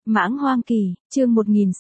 Mãng Hoang Kỳ, chương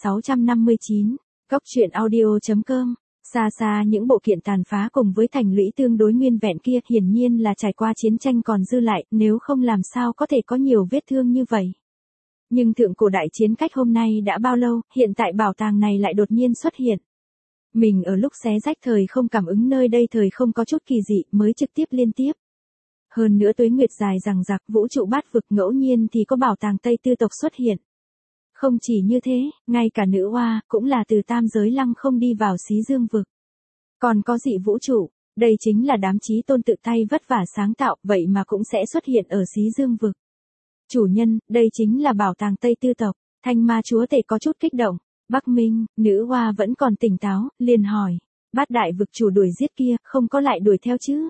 1659, Cốc truyện audio.com. Xa xa những bộ kiện tàn phá cùng với thành lũy tương đối nguyên vẹn kia hiển nhiên là trải qua chiến tranh còn dư lại, nếu không làm sao có thể có nhiều vết thương như vậy. Nhưng thượng cổ đại chiến cách hôm nay đã bao lâu, hiện tại bảo tàng này lại đột nhiên xuất hiện. Mình ở lúc xé rách thời không cảm ứng nơi đây thời không có chút kỳ dị mới trực tiếp liên tiếp. Hơn nữa tuế nguyệt dài rằng rạc vũ trụ bát vực ngẫu nhiên thì có bảo tàng Tây Tư tộc xuất hiện. Không chỉ như thế, ngay cả nữ oa cũng là từ tam giới lăng không đi vào xí dương vực. Còn có dị vũ trụ, đây chính là đám chí tôn tự tay vất vả sáng tạo, vậy mà cũng sẽ xuất hiện ở xí dương vực. Chủ nhân, đây chính là bảo tàng Tây Tư tộc. Thanh ma chúa tể có chút kích động. Bắc Minh, nữ oa vẫn còn tỉnh táo, liền hỏi. Bát đại vực chủ đuổi giết kia, không có lại đuổi theo chứ?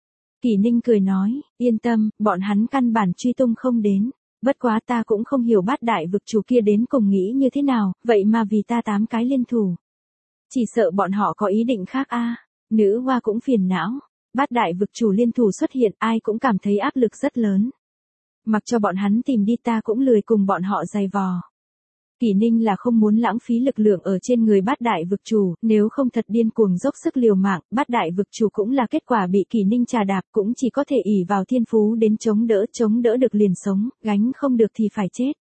Kỷ Ninh cười nói, yên tâm, bọn hắn căn bản truy tung không đến. Bất quá ta cũng không hiểu bát đại vực chủ kia đến cùng nghĩ như thế nào, vậy mà vì ta 8 cái liên thủ. Chỉ sợ bọn họ có ý định khác a. Nữ oa cũng phiền não. Bát đại vực chủ liên thủ xuất hiện, ai cũng cảm thấy áp lực rất lớn. Mặc cho bọn hắn tìm đi ta cũng lười cùng bọn họ giày vò. Kỷ Ninh là không muốn lãng phí lực lượng ở trên người bát đại vực chủ, nếu không thật điên cuồng dốc sức liều mạng, bát đại vực chủ cũng là kết quả bị Kỷ Ninh trà đạp, cũng chỉ có thể ỷ vào thiên phú đến chống đỡ được liền sống, gánh không được thì phải chết.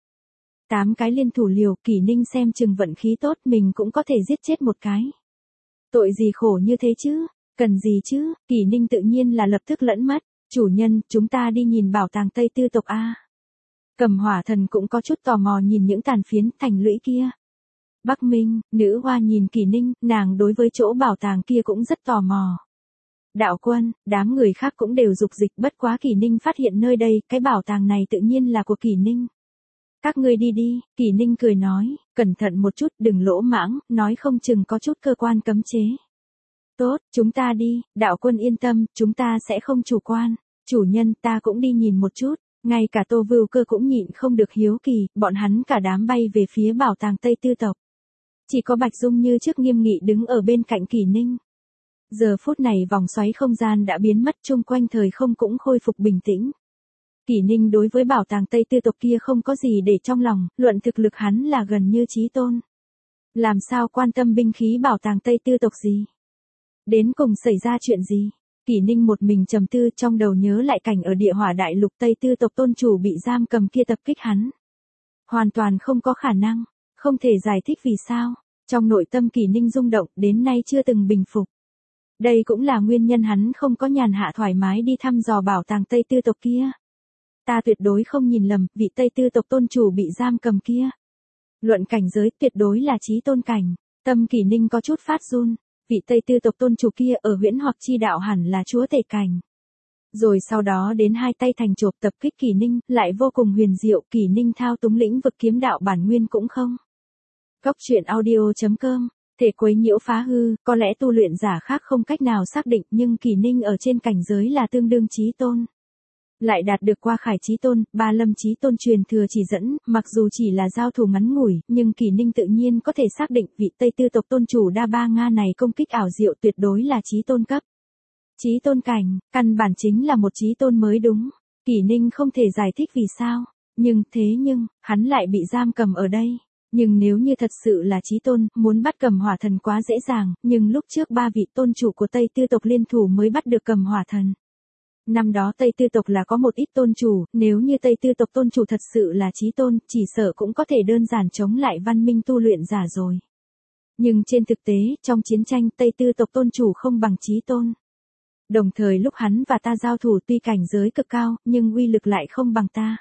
8 cái liên thủ liều, Kỷ Ninh xem chừng vận khí tốt mình cũng có thể giết chết một cái. Tội gì khổ như thế chứ, cần gì chứ, Kỷ Ninh tự nhiên là lập tức lẫn mất, chủ nhân, chúng ta đi nhìn bảo tàng Tây Tư tộc a. Cầm Hỏa Thần cũng có chút tò mò nhìn những tàn phiến thành lũy kia. Bắc Minh, nữ hoa nhìn Kỷ Ninh, nàng đối với chỗ bảo tàng kia cũng rất tò mò. Đạo quân, đám người khác cũng đều dục dịch, bất quá Kỷ Ninh phát hiện nơi đây, cái bảo tàng này tự nhiên là của Kỷ Ninh. Các ngươi đi đi, Kỷ Ninh cười nói, cẩn thận một chút, đừng lỗ mãng, nói không chừng có chút cơ quan cấm chế. Tốt, chúng ta đi, đạo quân yên tâm, chúng ta sẽ không chủ quan. Chủ nhân, ta cũng đi nhìn một chút. Ngay cả Tô Vưu Cơ cũng nhịn không được hiếu kỳ, bọn hắn cả đám bay về phía bảo tàng Tây Tư tộc. Chỉ có Bạch Dung như trước nghiêm nghị đứng ở bên cạnh Kỷ Ninh. Giờ phút này vòng xoáy không gian đã biến mất, chung quanh thời không cũng khôi phục bình tĩnh. Kỷ Ninh đối với bảo tàng Tây Tư tộc kia không có gì để trong lòng, luận thực lực hắn là gần như chí tôn. Làm sao quan tâm binh khí bảo tàng Tây Tư tộc gì? Đến cùng xảy ra chuyện gì? Kỷ Ninh một mình trầm tư, trong đầu nhớ lại cảnh ở địa hỏa đại lục Tây Tư tộc tôn chủ bị giam cầm kia tập kích hắn. Hoàn toàn không có khả năng, không thể giải thích vì sao. Trong nội tâm Kỷ Ninh rung động, đến nay chưa từng bình phục. Đây cũng là nguyên nhân hắn không có nhàn hạ thoải mái đi thăm dò bảo tàng Tây Tư tộc kia. Ta tuyệt đối không nhìn lầm, vị Tây Tư tộc tôn chủ bị giam cầm kia. Luận cảnh giới tuyệt đối là chí tôn cảnh, tâm Kỷ Ninh có chút phát run. Vị Tây Tư tộc tôn chủ kia ở huyễn hoặc chi đạo hẳn là chúa tể cảnh. Rồi sau đó đến hai tay thành chộp tập kích Kỷ Ninh, lại vô cùng huyền diệu, Kỷ Ninh thao túng lĩnh vực kiếm đạo bản nguyên cũng không. Cốc truyện audio.com, thể quấy nhiễu phá hư, có lẽ tu luyện giả khác không cách nào xác định, nhưng Kỷ Ninh ở trên cảnh giới là tương đương chí tôn. Lại đạt được qua Khải chí tôn, Ba Lâm chí tôn truyền thừa chỉ dẫn, mặc dù chỉ là giao thủ ngắn ngủi, nhưng Kỷ Ninh tự nhiên có thể xác định vị Tây Tư tộc tôn chủ Đa Ba Nga này công kích ảo diệu tuyệt đối là chí tôn cấp. Chí tôn cảnh, căn bản chính là một chí tôn mới đúng. Kỷ Ninh không thể giải thích vì sao, nhưng hắn lại bị giam cầm ở đây. Nhưng nếu như thật sự là chí tôn, muốn bắt Cầm Hỏa Thần quá dễ dàng, nhưng lúc trước 3 vị tôn chủ của Tây Tư tộc liên thủ mới bắt được Cầm Hỏa Thần. Năm đó Tây Tư tộc là có một ít tôn chủ, nếu như Tây Tư tộc tôn chủ thật sự là chí tôn, chỉ sợ cũng có thể đơn giản chống lại văn minh tu luyện giả rồi. Nhưng trên thực tế, trong chiến tranh Tây Tư tộc tôn chủ không bằng chí tôn. Đồng thời lúc hắn và ta giao thủ tuy cảnh giới cực cao, nhưng uy lực lại không bằng ta.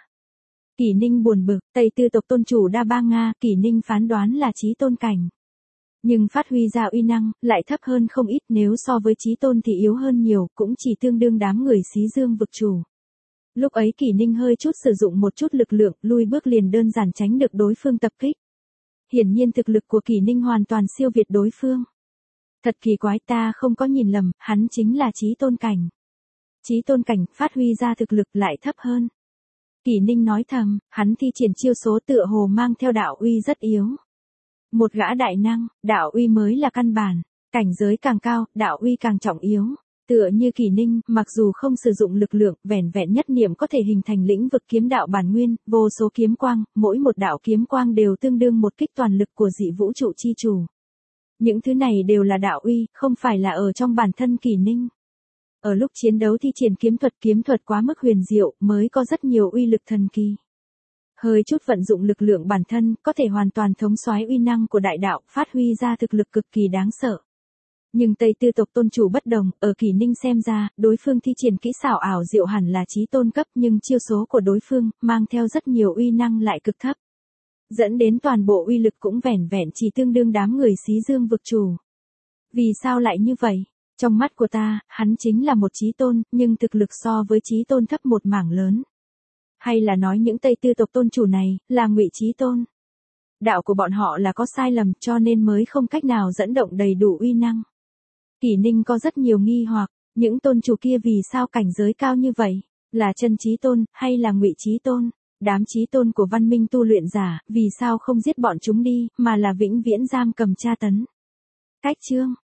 Kỷ Ninh buồn bực, Tây Tư tộc tôn chủ Đa Ba Nga, Kỷ Ninh phán đoán là chí tôn cảnh. Nhưng phát huy ra uy năng, lại thấp hơn không ít, nếu so với chí tôn thì yếu hơn nhiều, cũng chỉ tương đương đám người xí dương vực chủ. Lúc ấy Kỷ Ninh hơi chút sử dụng một chút lực lượng, lui bước liền đơn giản tránh được đối phương tập kích. Hiển nhiên thực lực của Kỷ Ninh hoàn toàn siêu việt đối phương. Thật kỳ quái, ta không có nhìn lầm, hắn chính là chí tôn cảnh. Chí tôn cảnh phát huy ra thực lực lại thấp hơn. Kỷ Ninh nói thầm, hắn thi triển chiêu số tựa hồ mang theo đạo uy rất yếu. Một gã đại năng, đạo uy mới là căn bản, cảnh giới càng cao, đạo uy càng trọng yếu. Tựa như Kỷ Ninh, mặc dù không sử dụng lực lượng, vẻn vẹn nhất niệm có thể hình thành lĩnh vực kiếm đạo bản nguyên, vô số kiếm quang, mỗi một đạo kiếm quang đều tương đương một kích toàn lực của dị vũ trụ chi chủ. Những thứ này đều là đạo uy, không phải là ở trong bản thân Kỷ Ninh. Ở lúc chiến đấu thi triển kiếm thuật quá mức huyền diệu, mới có rất nhiều uy lực thần kỳ. Hơi chút vận dụng lực lượng bản thân, có thể hoàn toàn thống soái uy năng của đại đạo, phát huy ra thực lực cực kỳ đáng sợ. Nhưng Tây Tư tộc tôn chủ bất đồng, ở Kỷ Ninh xem ra, đối phương thi triển kỹ xảo ảo diệu hẳn là chí tôn cấp, nhưng chiêu số của đối phương, mang theo rất nhiều uy năng lại cực thấp. Dẫn đến toàn bộ uy lực cũng vẻn vẹn chỉ tương đương đám người xí dương vực chủ. Vì sao lại như vậy? Trong mắt của ta, hắn chính là một chí tôn, nhưng thực lực so với chí tôn thấp một mảng lớn. Hay là nói những Tây Tư tộc tôn chủ này, là ngụy chí tôn? Đạo của bọn họ là có sai lầm cho nên mới không cách nào dẫn động đầy đủ uy năng. Kỷ Ninh có rất nhiều nghi hoặc, những tôn chủ kia vì sao cảnh giới cao như vậy? Là chân chí tôn, hay là ngụy chí tôn? Đám chí tôn của văn minh tu luyện giả, vì sao không giết bọn chúng đi, mà là vĩnh viễn giam cầm tra tấn? Cách chương